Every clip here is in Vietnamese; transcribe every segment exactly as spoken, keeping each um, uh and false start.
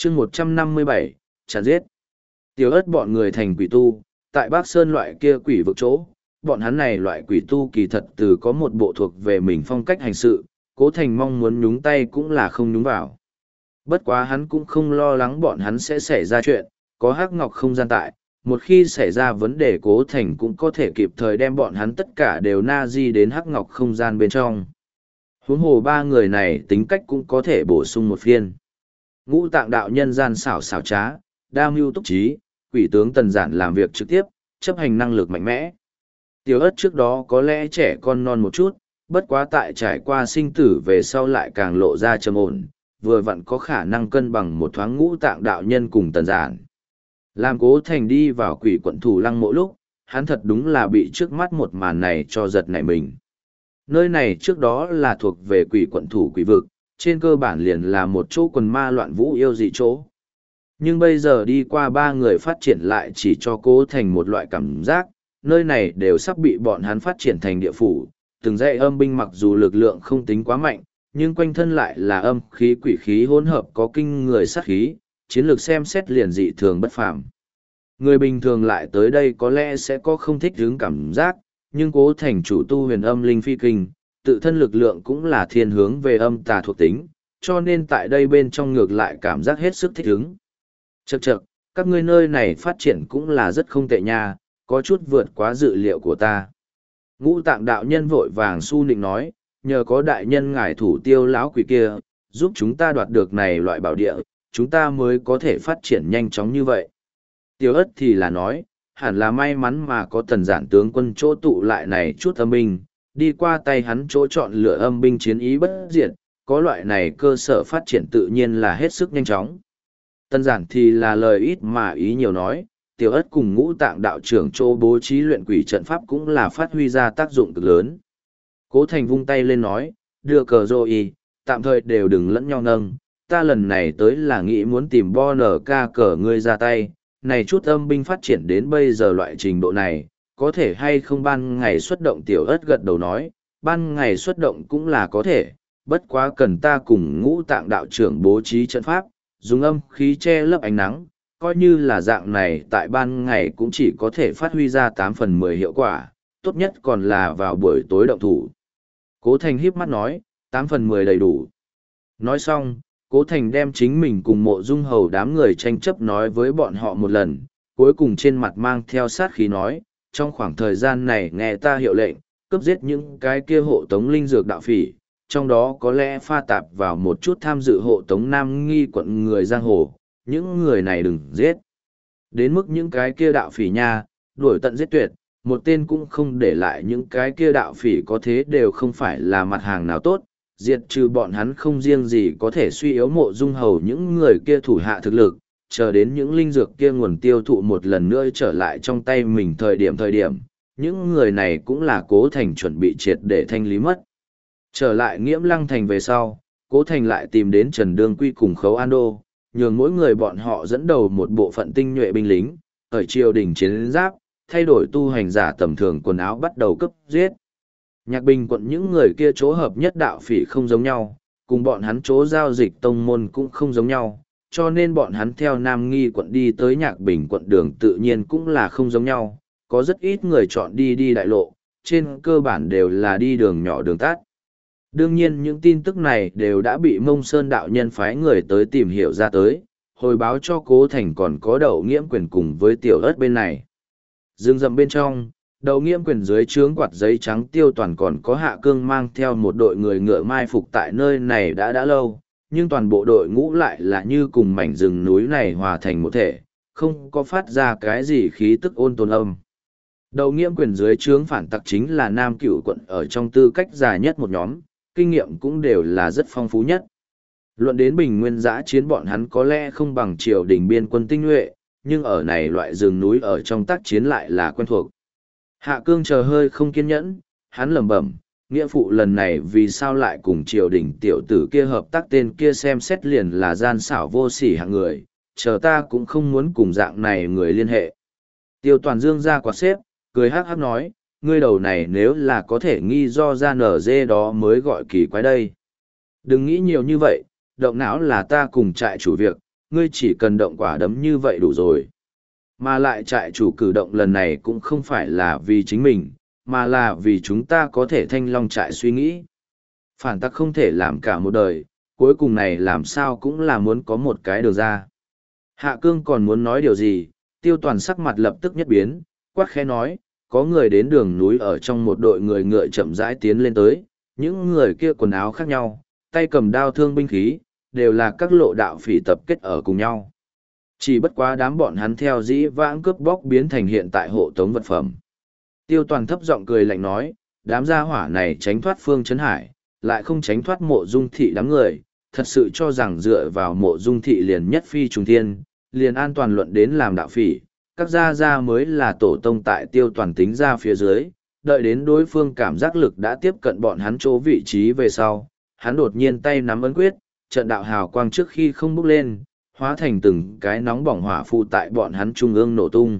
chương một trăm năm mươi bảy, chặn giết. Tiểu ớt bọn người thành quỷ tu, tại Bắc Sơn loại kia quỷ vực chỗ, bọn hắn này loại quỷ tu kỳ thật từ có một bộ thuộc về mình phong cách hành sự, Cố Thành mong muốn nhúng tay cũng là không nhúng vào. Bất quá hắn cũng không lo lắng bọn hắn sẽ xảy ra chuyện, có hắc ngọc không gian tại, một khi xảy ra vấn đề Cố Thành cũng có thể kịp thời đem bọn hắn tất cả đều na di đến hắc ngọc không gian bên trong. Huống hồ ba người này tính cách cũng có thể bổ sung một phiên. Ngũ Tạng đạo nhân gian xảo xảo trá, đa mưu túc trí, quỷ tướng Tần Giản làm việc trực tiếp, chấp hành năng lực mạnh mẽ. Tiểu ớt trước đó có lẽ trẻ con non một chút, bất quá tại trải qua sinh tử về sau lại càng lộ ra trầm ổn, vừa vặn có khả năng cân bằng một thoáng Ngũ Tạng đạo nhân cùng Tần Giản. Làm Cố Thành đi vào quỷ quận thủ lăng mộ lúc, hắn thật đúng là bị trước mắt một màn này cho giật nảy mình. Nơi này trước đó là thuộc về quỷ quận thủ quỷ vực, trên cơ bản liền là một chỗ quần ma loạn vũ yêu dị chỗ. Nhưng bây giờ đi qua ba người phát triển lại chỉ cho Cố Thành một loại cảm giác, nơi này đều sắp bị bọn hắn phát triển thành địa phủ, từng dãy âm binh mặc dù lực lượng không tính quá mạnh, nhưng quanh thân lại là âm khí quỷ khí hỗn hợp có kinh người sát khí, chiến lược xem xét liền dị thường bất phàm. Người bình thường lại tới đây có lẽ sẽ có không thích hứng cảm giác, nhưng Cố Thành chủ tu huyền âm linh phi kinh, tự thân lực lượng cũng là thiên hướng về âm tà thuộc tính, cho nên tại đây bên trong ngược lại cảm giác hết sức thích hứng. Chậc chậc, các ngươi nơi này phát triển cũng là rất không tệ nha, có chút vượt quá dự liệu của ta. Ngũ Tạng đạo nhân vội vàng su nịnh nói, nhờ có đại nhân ngài thủ tiêu lão quỷ kia, giúp chúng ta đoạt được này loại bảo địa, chúng ta mới có thể phát triển nhanh chóng như vậy. Tiểu ất thì là nói, hẳn là may mắn mà có Tần Giản tướng quân chỗ tụ lại này chút âm binh, đi qua tay hắn chỗ chọn lựa âm binh chiến ý bất diệt, có loại này cơ sở phát triển tự nhiên là hết sức nhanh chóng. Tần Giản thì là lời ít mà ý nhiều nói, Tiểu ất cùng Ngũ Tạng đạo trưởng chỗ bố trí luyện quỷ trận pháp cũng là phát huy ra tác dụng cực lớn. Cố Thành vung tay lên nói, đưa cờ rồi, tạm thời đều đừng lẫn nhau nâng, ta lần này tới là nghĩ muốn tìm bo nở ca cờ ngươi ra tay, này chút âm binh phát triển đến bây giờ loại trình độ này, có thể hay không ban ngày xuất động. Tiểu ất gật đầu nói, ban ngày xuất động cũng là có thể, bất quá cần ta cùng Ngũ Tạng đạo trưởng bố trí trận pháp, dùng âm khí che lấp ánh nắng, coi như là dạng này tại ban ngày cũng chỉ có thể phát huy ra tám phần mười hiệu quả, tốt nhất còn là vào buổi tối động thủ. Cố Thành híp mắt nói, tám phần mười đầy đủ. Nói xong, Cố Thành đem chính mình cùng Mộ Dung Hầu đám người tranh chấp nói với bọn họ một lần, cuối cùng trên mặt mang theo sát khí nói, trong khoảng thời gian này nghe ta hiệu lệnh, cướp giết những cái kia hộ tống linh dược đạo phỉ, trong đó có lẽ pha tạp vào một chút tham dự hộ tống Nam Nghi quận người giang hồ, những người này đừng giết. Đến mức những cái kia đạo phỉ nha, đuổi tận giết tuyệt, một tên cũng không để lại, những cái kia đạo phỉ có thế đều không phải là mặt hàng nào tốt, diệt trừ bọn hắn không riêng gì có thể suy yếu Mộ Dung Hầu những người kia thủ hạ thực lực, chờ đến những linh dược kia nguồn tiêu thụ một lần nữa trở lại trong tay mình thời điểm thời điểm, những người này cũng là Cố Thành chuẩn bị triệt để thanh lý mất. Trở lại Nghiễm Lăng Thành về sau, Cố Thành lại tìm đến Trần Đương Quy cùng Khấu An Đô, nhường mỗi người bọn họ dẫn đầu một bộ phận tinh nhuệ binh lính, ở triều đình chiến giáp, thay đổi tu hành giả tầm thường quần áo bắt đầu cấp giết. Nhạc Bình quận những người kia chỗ hợp nhất đạo phỉ không giống nhau, cùng bọn hắn chỗ giao dịch tông môn cũng không giống nhau, cho nên bọn hắn theo Nam Nghi quận đi tới Nhạc Bình quận đường tự nhiên cũng là không giống nhau, có rất ít người chọn đi đi đại lộ, trên cơ bản đều là đi đường nhỏ đường tắt. Đương nhiên những tin tức này đều đã bị Mông Sơn đạo nhân phái người tới tìm hiểu ra tới, hồi báo cho Cố Thành còn có Đậu Nghiễm Quyền cùng với Tiểu ớt bên này. Dương rậm bên trong, Đậu Nghiễm Quyền dưới trướng quạt giấy trắng Tiêu Toàn còn có Hạ Cương mang theo một đội người ngựa mai phục tại nơi này đã đã lâu, nhưng toàn bộ đội ngũ lại là như cùng mảnh rừng núi này hòa thành một thể, không có phát ra cái gì khí tức ôn tồn âm. Đậu Nghiễm Quyền dưới trướng phản tặc chính là Nam Cửu quận ở trong tư cách dài nhất một nhóm, kinh nghiệm cũng đều là rất phong phú nhất. Luận đến bình nguyên giã chiến bọn hắn có lẽ không bằng triều đình biên quân tinh nhuệ, nhưng ở này loại rừng núi ở trong tác chiến lại là quen thuộc. Hạ Cương chờ hơi không kiên nhẫn, hắn lẩm bẩm, nghĩa phụ lần này vì sao lại cùng triều đình tiểu tử kia hợp tác, tên kia xem xét liền là gian xảo vô sỉ hạng người, chờ ta cũng không muốn cùng dạng này người liên hệ. Tiêu Toàn dương ra quạt xếp, cười hắc hắc nói, ngươi đầu này nếu là có thể nghi do ra nở dê đó mới gọi kỳ quái đây. Đừng nghĩ nhiều như vậy, động não là ta cùng trại chủ việc, ngươi chỉ cần động quả đấm như vậy đủ rồi. Mà lại trại chủ cử động lần này cũng không phải là vì chính mình, mà là vì chúng ta có thể thanh long trại suy nghĩ. Phản tắc không thể làm cả một đời, cuối cùng này làm sao cũng là muốn có một cái đường ra. Hạ Cương còn muốn nói điều gì, Tiêu Toàn sắc mặt lập tức nhất biến, quát khẽ nói, có người đến đường núi ở trong một đội người ngựa chậm rãi tiến lên tới, những người kia quần áo khác nhau, tay cầm đao thương binh khí, đều là các lộ đạo phỉ tập kết ở cùng nhau. Chỉ bất quá đám bọn hắn theo dĩ vãng cướp bóc biến thành hiện tại hộ tống vật phẩm. Tiêu Toàn thấp giọng cười lạnh nói, đám gia hỏa này tránh thoát Phương Chấn Hải, lại không tránh thoát Mộ Dung thị đám người, thật sự cho rằng dựa vào Mộ Dung thị liền nhất phi trùng thiên, liền an toàn luận đến làm đạo phỉ, các gia gia mới là tổ tông tại Tiêu Toàn tính ra phía dưới, đợi đến đối phương cảm giác lực đã tiếp cận bọn hắn chỗ vị trí về sau, hắn đột nhiên tay nắm ấn quyết, trận đạo hào quang trước khi không bốc lên, hóa thành từng cái nóng bỏng hỏa phụ tại bọn hắn trung ương nổ tung.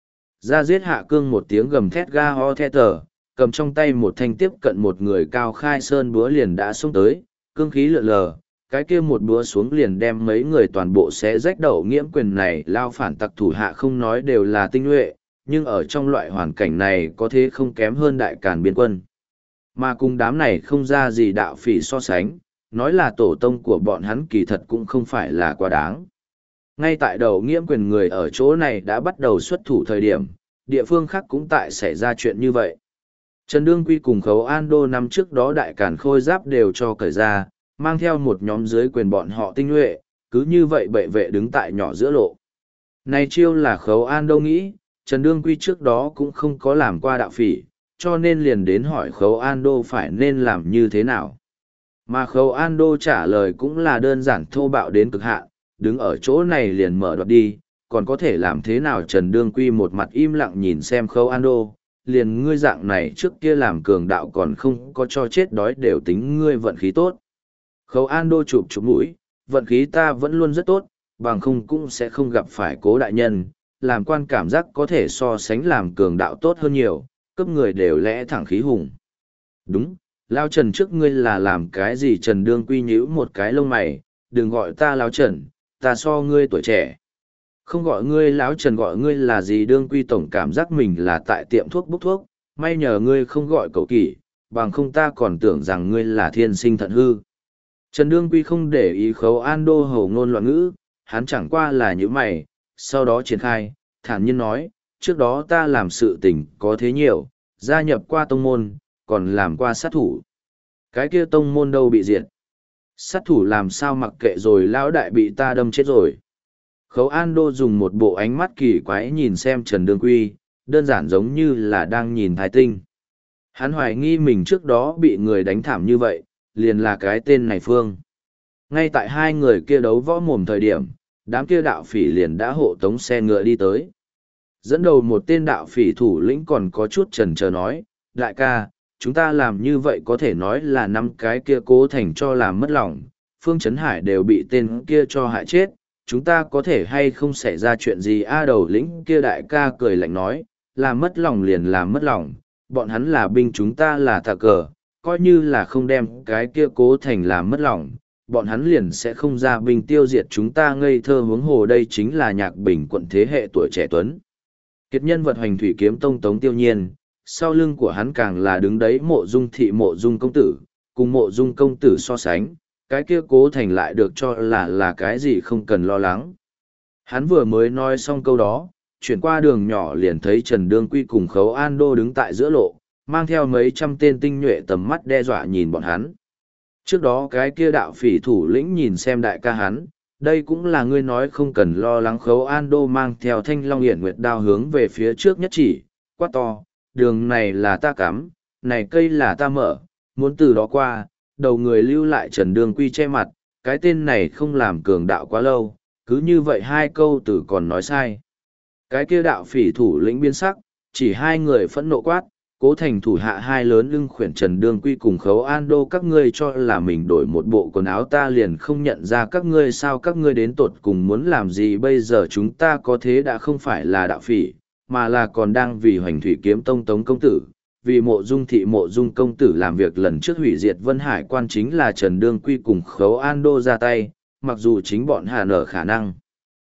Ra giết Hạ Cương một tiếng gầm thét ga ho the tờ, cầm trong tay một thanh tiếp cận một người cao khai sơn búa liền đã xông tới, cương khí lượn lờ, cái kia một búa xuống liền đem mấy người toàn bộ xé rách đầu nghiễm quyền này lao phản tặc thủ hạ không nói đều là tinh nhuệ, nhưng ở trong loại hoàn cảnh này có thế không kém hơn đại càn biên quân. Mà cùng đám này không ra gì đạo phỉ so sánh, nói là tổ tông của bọn hắn kỳ thật cũng không phải là quá đáng. Ngay tại đầu nghiễm quyền người ở chỗ này đã bắt đầu xuất thủ thời điểm, địa phương khác cũng tại xảy ra chuyện như vậy. Trần Đương Quy cùng Khấu An Đô năm trước đó đại càn khôi giáp đều cho cởi ra, mang theo một nhóm dưới quyền bọn họ tinh nhuệ, cứ như vậy bệ vệ đứng tại nhỏ giữa lộ. Này chiêu là Khấu An Đô nghĩ, Trần Đương Quy trước đó cũng không có làm qua đạo phỉ, cho nên liền đến hỏi Khấu An Đô phải nên làm như thế nào. Mà Khấu An Đô trả lời cũng là đơn giản thô bạo đến cực hạn, đứng ở chỗ này liền mở đoạt đi, còn có thể làm thế nào. Trần Đương Quy một mặt im lặng nhìn xem Khấu An Đô, liền ngươi dạng này trước kia làm cường đạo còn không có cho chết đói đều tính ngươi vận khí tốt. Khấu An Đô chụp chụp mũi, vận khí ta vẫn luôn rất tốt, bằng không cũng sẽ không gặp phải Cố đại nhân, làm quan cảm giác có thể so sánh làm cường đạo tốt hơn nhiều, cấp người đều lẽ thẳng khí hùng. Đúng, Lao Trần trước ngươi là làm cái gì? Trần Đương Quy nhíu một cái lông mày, đừng gọi ta Lao Trần, ta so ngươi tuổi trẻ. Không gọi ngươi Lão Trần, gọi ngươi là gì? Đương Quy tổng cảm giác mình là tại tiệm thuốc bốc thuốc, may nhờ ngươi không gọi cậu kỷ, bằng không ta còn tưởng rằng ngươi là thiên sinh thận hư. Trần Đương Quy không để ý Khấu An Đô hầu ngôn loạn ngữ, hắn chẳng qua là những mày, sau đó triển khai, thản nhiên nói, trước đó ta làm sự tình có thế nhiều, gia nhập qua tông môn, còn làm qua sát thủ. Cái kia tông môn đâu bị diệt? Sát thủ làm sao mặc kệ rồi lão đại bị ta đâm chết rồi. Khấu An Đô dùng một bộ ánh mắt kỳ quái nhìn xem Trần Đương Quy, đơn giản giống như là đang nhìn thái tinh. Hắn hoài nghi mình trước đó bị người đánh thảm như vậy, liền là cái tên này Phương. Ngay tại hai người kia đấu võ mồm thời điểm, đám kia đạo phỉ liền đã hộ tống xe ngựa đi tới. Dẫn đầu một tên đạo phỉ thủ lĩnh còn có chút chần chờ nói, đại ca, chúng ta làm như vậy có thể nói là năm cái kia Cố Thành cho làm mất lòng, Phương Chấn Hải đều bị tên kia cho hại chết, chúng ta có thể hay không xảy ra chuyện gì? A đầu lĩnh kia đại ca cười lạnh nói, làm mất lòng liền làm mất lòng, bọn hắn là binh chúng ta là thà cờ, coi như là không đem cái kia Cố Thành làm mất lòng, bọn hắn liền sẽ không ra binh tiêu diệt chúng ta. Ngây thơ huống hồ đây chính là Nhạc Bình quận thế hệ tuổi trẻ tuấn kiệt nhân vật Hoành Thủy Kiếm Tông Tống Tiêu Nhiên, sau lưng của hắn càng là đứng đấy Mộ Dung thị Mộ Dung công tử, cùng Mộ Dung công tử so sánh, cái kia Cố Thành lại được cho là là cái gì không cần lo lắng. Hắn vừa mới nói xong câu đó, chuyển qua đường nhỏ liền thấy Trần Đương Quy cùng Khấu An Đô đứng tại giữa lộ, mang theo mấy trăm tên tinh nhuệ tầm mắt đe dọa nhìn bọn hắn. Trước đó cái kia đạo phỉ thủ lĩnh nhìn xem đại ca hắn, đây cũng là ngươi nói không cần lo lắng. Khấu An Đô mang theo thanh long hiển nguyệt đao hướng về phía trước nhất chỉ, quát to, đường này là ta cắm, này cây là ta mở, muốn từ đó qua, đầu người lưu lại. Trần Đương Quy che mặt, cái tên này không làm cường đạo quá lâu, cứ như vậy hai câu từ còn nói sai. Cái kia đạo phỉ thủ lĩnh biến sắc, chỉ hai người phẫn nộ quát, Cố Thành thủ hạ hai lớn lưng khuyển Trần Đương Quy cùng Khấu An Đô, các ngươi cho là mình đổi một bộ quần áo ta liền không nhận ra các ngươi sao? Các ngươi đến tột cùng muốn làm gì? Bây giờ chúng ta có thế đã không phải là đạo phỉ, mà là còn đang vì Hoành Thủy Kiếm Tông Tống công tử, vì Mộ Dung thị Mộ Dung công tử làm việc. Lần trước hủy diệt Vân Hải quan chính là Trần Đương Quy cùng Khấu An Đô ra tay, mặc dù chính bọn hà nở khả năng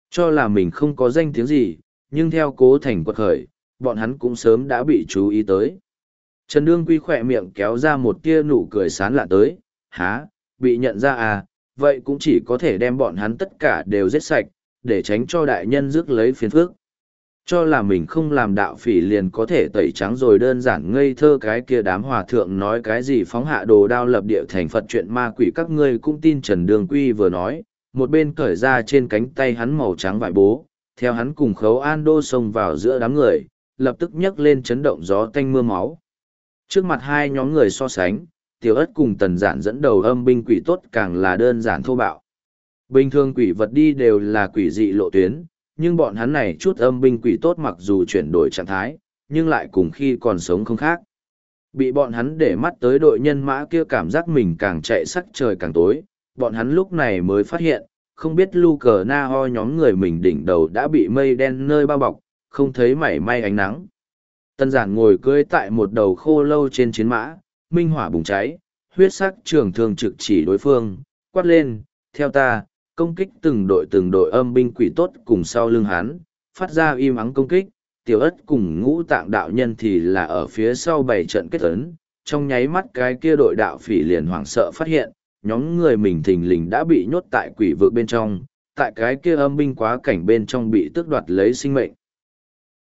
Cho là mình không có danh tiếng gì, nhưng theo Cố Thành quật khởi, bọn hắn cũng sớm đã bị chú ý tới. Trần Đương Quy khỏe miệng kéo ra một tia nụ cười sán lạ tới, há, bị nhận ra à, vậy cũng chỉ có thể đem bọn hắn tất cả đều giết sạch, để tránh cho đại nhân rước lấy phiền phức. Cho là mình không làm đạo phỉ liền có thể tẩy trắng rồi, đơn giản ngây thơ cái kia đám hòa thượng nói cái gì phóng hạ đồ đao lập địa thành Phật, chuyện ma quỷ các ngươi cũng tin. Trần Đường Quy vừa nói, một bên cởi ra trên cánh tay hắn màu trắng vải bố, theo hắn cùng Khấu An Đô xông vào giữa đám người, lập tức nhấc lên chấn động gió tanh mưa máu. Trước mặt hai nhóm người so sánh, Tiểu Ất cùng Tần Giản dẫn đầu âm binh quỷ tốt càng là đơn giản thô bạo. Bình thường quỷ vật đi đều là quỷ dị lộ tuyến, nhưng bọn hắn này chút âm binh quỷ tốt mặc dù chuyển đổi trạng thái, nhưng lại cùng khi còn sống không khác. Bị bọn hắn để mắt tới đội nhân mã kia cảm giác mình càng chạy sắc trời càng tối, bọn hắn lúc này mới phát hiện, không biết lu cờ na ho nhóm người mình đỉnh đầu đã bị mây đen nơi bao bọc, không thấy mảy may ánh nắng. Tân Giản ngồi cưỡi tại một đầu khô lâu trên chiến mã, minh hỏa bùng cháy, huyết sắc trường thương trực chỉ đối phương, quát lên, theo ta, công kích từng đội từng đội âm binh quỷ tốt cùng sau lưng hắn, phát ra im ắng công kích. Tiểu Ất cùng Ngũ Tạng đạo nhân thì là ở phía sau bảy trận kết ấn, trong nháy mắt cái kia đội đạo phỉ liền hoảng sợ phát hiện, nhóm người mình thình lình đã bị nhốt tại quỷ vực bên trong, tại cái kia âm binh quá cảnh bên trong bị tước đoạt lấy sinh mệnh.